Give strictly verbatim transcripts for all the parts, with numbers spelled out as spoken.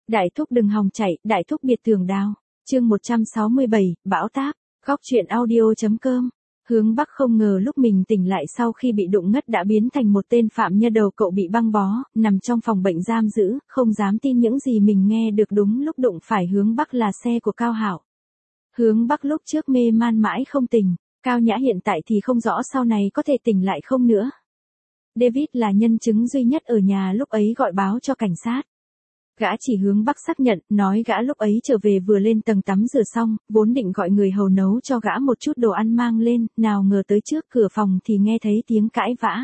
Đại thúc đừng hòng chạy, đại thúc biệt tường đào. Chương một trăm sáu mươi bảy, bão táp. Góc truyện audio.com. Hướng Bắc không ngờ lúc mình tỉnh lại sau khi bị đụng ngất đã biến thành một tên phạm nhân. Đầu cậu bị băng bó, nằm trong phòng bệnh giam giữ, không dám tin những gì mình nghe được. Đúng lúc đụng phải Hướng Bắc là xe của Cao Hạo. Hướng Bắc lúc trước mê man mãi không tỉnh, Cao Nhã hiện tại thì không rõ sau này có thể tỉnh lại không nữa. David là nhân chứng duy nhất ở nhà lúc ấy gọi báo cho cảnh sát. Gã chỉ Hướng Bắc xác nhận, nói gã lúc ấy trở về vừa lên tầng tắm rửa xong, vốn định gọi người hầu nấu cho gã một chút đồ ăn mang lên, nào ngờ tới trước cửa phòng thì nghe thấy tiếng cãi vã.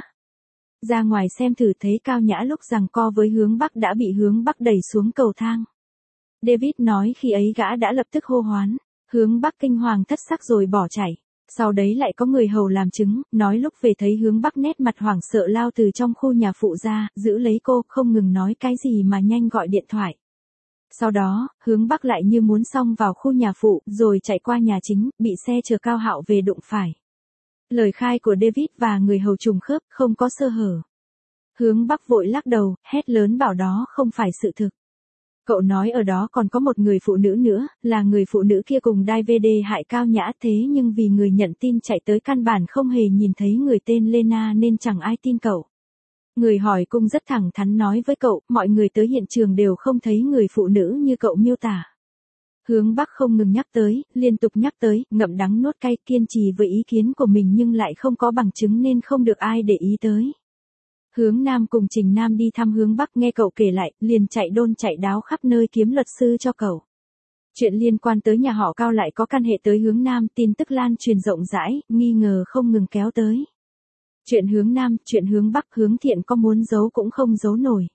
Ra ngoài xem thử thấy Cao Nhã lúc giằng co với Hướng Bắc đã bị Hướng Bắc đẩy xuống cầu thang. David nói khi ấy gã đã lập tức hô hoán, Hướng Bắc kinh hoàng thất sắc rồi bỏ chạy. Sau đấy lại có người hầu làm chứng, nói lúc về thấy Hướng Bắc nét mặt hoảng sợ lao từ trong khu nhà phụ ra, giữ lấy cô, không ngừng nói cái gì mà nhanh gọi điện thoại. Sau đó, Hướng Bắc lại như muốn xông vào khu nhà phụ, rồi chạy qua nhà chính, bị xe chở Cao Hạo về đụng phải. Lời khai của David và người hầu trùng khớp, không có sơ hở. Hướng Bắc vội lắc đầu, hét lớn bảo đó không phải sự thực. Cậu nói ở đó còn có một người phụ nữ nữa, là người phụ nữ kia cùng David hại Cao Nhã, thế nhưng vì người nhận tin chạy tới căn bản không hề nhìn thấy người tên Lena nên chẳng ai tin cậu. Người hỏi cung rất thẳng thắn nói với cậu, mọi người tới hiện trường đều không thấy người phụ nữ như cậu miêu tả. Hướng Bắc không ngừng nhắc tới, liên tục nhắc tới, ngậm đắng nuốt cay, kiên trì với ý kiến của mình nhưng lại không có bằng chứng nên không được ai để ý tới. Hướng Nam cùng Trình Nam đi thăm Hướng Bắc nghe cậu kể lại, liền chạy đôn chạy đáo khắp nơi kiếm luật sư cho cậu. Chuyện liên quan tới nhà họ Cao lại có căn hệ tới Hướng Nam, tin tức lan truyền rộng rãi, nghi ngờ không ngừng kéo tới. Chuyện Hướng Nam, chuyện Hướng Bắc, Hướng Thiện có muốn giấu cũng không giấu nổi.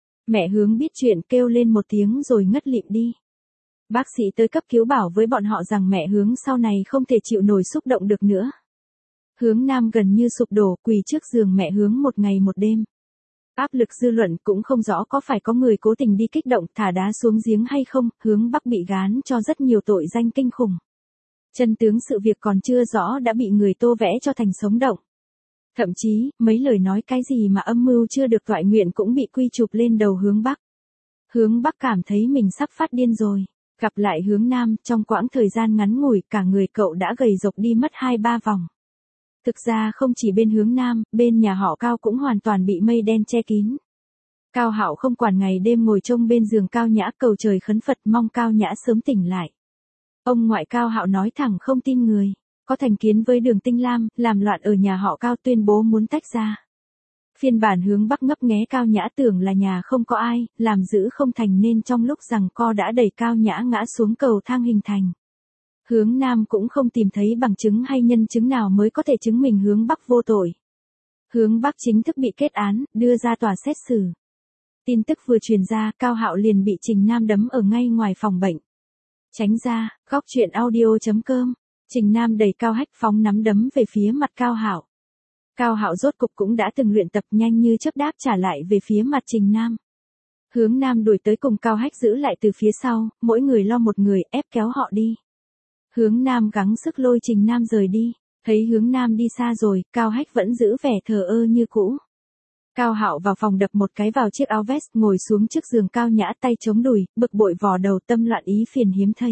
Mẹ Hướng biết chuyện kêu lên một tiếng rồi ngất lịm đi. Bác sĩ tới cấp cứu bảo với bọn họ rằng mẹ Hướng sau này không thể chịu nổi xúc động được nữa. Hướng Nam gần như sụp đổ, quỳ trước giường mẹ Hướng một ngày một đêm. Áp lực dư luận cũng không rõ có phải có người cố tình đi kích động thả đá xuống giếng hay không, Hướng Bắc bị gán cho rất nhiều tội danh kinh khủng. Chân tướng sự việc còn chưa rõ đã bị người tô vẽ cho thành sống động. Thậm chí, mấy lời nói cái gì mà âm mưu chưa được toại nguyện cũng bị quy chụp lên đầu Hướng Bắc. Hướng Bắc cảm thấy mình sắp phát điên rồi. Gặp lại Hướng Nam, trong quãng thời gian ngắn ngủi cả người cậu đã gầy rộc đi mất hai ba vòng. Thực ra không chỉ bên Hướng Nam, bên nhà họ Cao cũng hoàn toàn bị mây đen che kín. Cao Hạo không quản ngày đêm ngồi trông bên giường Cao Nhã cầu trời khấn Phật mong Cao Nhã sớm tỉnh lại. Ông ngoại Cao Hạo nói thẳng không tin người, có thành kiến với Đường Tinh Lam, làm loạn ở nhà họ Cao tuyên bố muốn tách ra. Phiên bản Hướng Bắc ngấp nghé Cao Nhã tưởng là nhà không có ai, làm giữ không thành nên trong lúc giằng co đã đẩy Cao Nhã ngã xuống cầu thang hình thành. Hướng Nam cũng không tìm thấy bằng chứng hay nhân chứng nào mới có thể chứng minh Hướng Bắc vô tội. Hướng Bắc chính thức bị kết án, đưa ra tòa xét xử. Tin tức vừa truyền ra, Cao Hạo liền bị Trình Nam đấm ở ngay ngoài phòng bệnh. Tránh ra, góc truyện audio.com. Trình Nam đẩy Cao Hách phóng nắm đấm về phía mặt Cao Hạo. Cao Hạo rốt cục cũng đã từng luyện tập nhanh như chớp đáp trả lại về phía mặt Trình Nam. Hướng Nam đuổi tới cùng Cao Hách giữ lại từ phía sau, mỗi người lo một người ép kéo họ đi. Hướng Nam gắng sức lôi Trình Nam rời đi, thấy Hướng Nam đi xa rồi, Cao Hách vẫn giữ vẻ thờ ơ như cũ. Cao Hạo vào phòng đập một cái vào chiếc áo vest, ngồi xuống trước giường Cao Nhã tay chống đùi, bực bội vò đầu tâm loạn ý phiền hiếm thấy.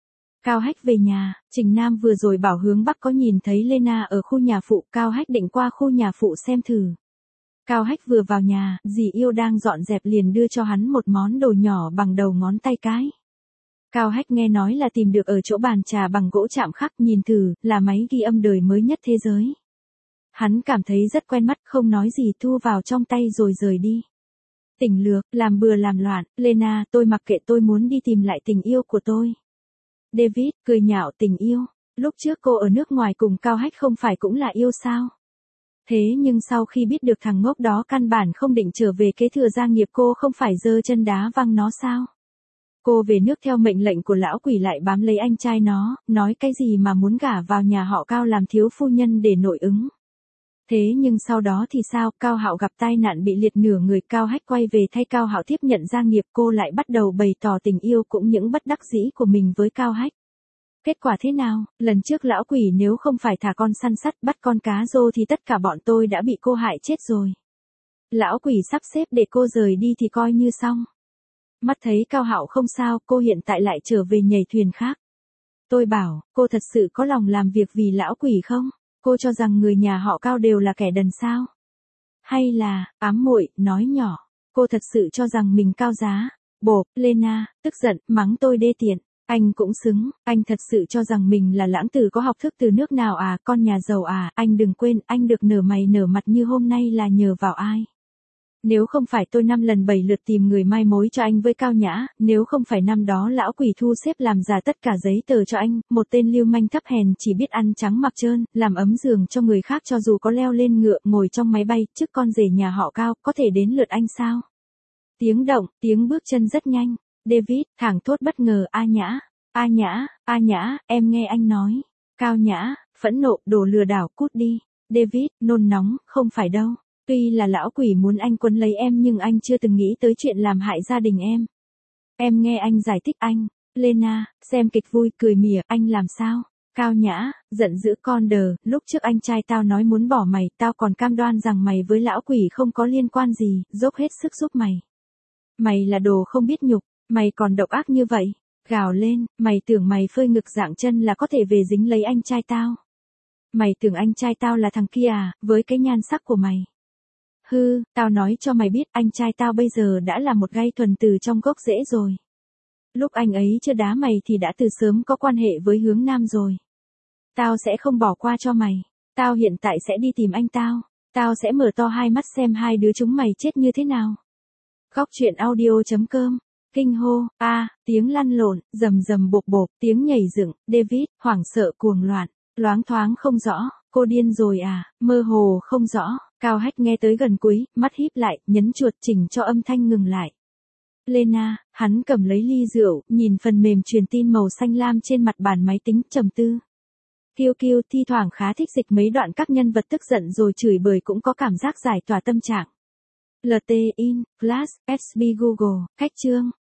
Cao Hách về nhà, Trình Nam vừa rồi bảo Hướng Bắc có nhìn thấy Lena ở khu nhà phụ, Cao Hách định qua khu nhà phụ xem thử. Cao Hách vừa vào nhà, dì yêu đang dọn dẹp liền đưa cho hắn một món đồ nhỏ bằng đầu ngón tay cái. Cao Hách nghe nói là tìm được ở chỗ bàn trà bằng gỗ chạm khắc, nhìn thử, là máy ghi âm đời mới nhất thế giới. Hắn cảm thấy rất quen mắt, không nói gì thu vào trong tay rồi rời đi. Tỉnh lược, làm bừa làm loạn, Lena, tôi mặc kệ, tôi muốn đi tìm lại tình yêu của tôi. David, cười nhạo tình yêu, lúc trước cô ở nước ngoài cùng Cao Hách không phải cũng là yêu sao? Thế nhưng sau khi biết được thằng ngốc đó căn bản không định trở về kế thừa gia nghiệp cô không phải giơ chân đá văng nó sao? Cô về nước theo mệnh lệnh của lão quỷ lại bám lấy anh trai nó, nói cái gì mà muốn gả vào nhà họ Cao làm thiếu phu nhân để nội ứng. Thế nhưng sau đó thì sao, Cao Hạo gặp tai nạn bị liệt nửa người, Cao Hách quay về thay Cao Hạo tiếp nhận gia nghiệp, cô lại bắt đầu bày tỏ tình yêu cũng những bất đắc dĩ của mình với Cao Hách. Kết quả thế nào, lần trước lão quỷ nếu không phải thả con săn sắt bắt con cá rô thì tất cả bọn tôi đã bị cô hại chết rồi. Lão quỷ sắp xếp để cô rời đi thì coi như xong. Mắt thấy Cao Hạo không sao, cô hiện tại lại trở về nhảy thuyền khác. Tôi bảo, cô thật sự có lòng làm việc vì lão quỷ không? Cô cho rằng người nhà họ Cao đều là kẻ đần sao? Hay là, ám muội, nói nhỏ, cô thật sự cho rằng mình cao giá. Bộp, Lena, tức giận, mắng tôi đê tiện. Anh cũng xứng, anh thật sự cho rằng mình là lãng tử có học thức từ nước nào à, con nhà giàu à, anh đừng quên, anh được nở mày nở mặt như hôm nay là nhờ vào ai. Nếu không phải tôi năm lần bảy lượt tìm người mai mối cho anh với Cao Nhã, nếu không phải năm đó lão quỷ thu xếp làm giả tất cả giấy tờ cho anh, một tên lưu manh thấp hèn chỉ biết ăn trắng mặc trơn, làm ấm giường cho người khác cho dù có leo lên ngựa, ngồi trong máy bay, trước con rể nhà họ Cao, có thể đến lượt anh sao? Tiếng động, tiếng bước chân rất nhanh. David, thảng thốt bất ngờ, A Nhã, A Nhã, A Nhã, em nghe anh nói. Cao Nhã, phẫn nộ, đồ lừa đảo, cút đi. David, nôn nóng, không phải đâu. Tuy là lão quỷ muốn anh quấn lấy em nhưng anh chưa từng nghĩ tới chuyện làm hại gia đình em. Em nghe anh giải thích anh. Lena, xem kịch vui, cười mỉa, anh làm sao? Cao Nhã, giận dữ con đờ, lúc trước anh trai tao nói muốn bỏ mày, tao còn cam đoan rằng mày với lão quỷ không có liên quan gì, dốc hết sức giúp mày. Mày là đồ không biết nhục, mày còn độc ác như vậy. Gào lên, mày tưởng mày phơi ngực dạng chân là có thể về dính lấy anh trai tao. Mày tưởng anh trai tao là thằng kia à, với cái nhan sắc của mày. Hư, tao nói cho mày biết anh trai tao bây giờ đã là một gai thuần từ trong gốc rễ rồi. Lúc anh ấy chưa đá mày thì đã từ sớm có quan hệ với Hướng Nam rồi. Tao sẽ không bỏ qua cho mày. Tao hiện tại sẽ đi tìm anh tao. Tao sẽ mở to hai mắt xem hai đứa chúng mày chết như thế nào. Góc truyện audio.com. Kinh hô, a, à, tiếng lăn lộn, rầm rầm bộp bộp, tiếng nhảy dựng, David, hoảng sợ cuồng loạn, loáng thoáng không rõ, cô điên rồi à, mơ hồ không rõ. Cao Hách nghe tới gần cuối, mắt híp lại, nhấn chuột chỉnh cho âm thanh ngừng lại. Lena, hắn cầm lấy ly rượu, nhìn phần mềm truyền tin màu xanh lam trên mặt bàn máy tính, trầm tư. Kiêu Kiêu thi thoảng khá thích dịch mấy đoạn các nhân vật tức giận rồi chửi bới cũng có cảm giác giải tỏa tâm trạng. lờ tê in, Flash, ét bê Google, cách chương.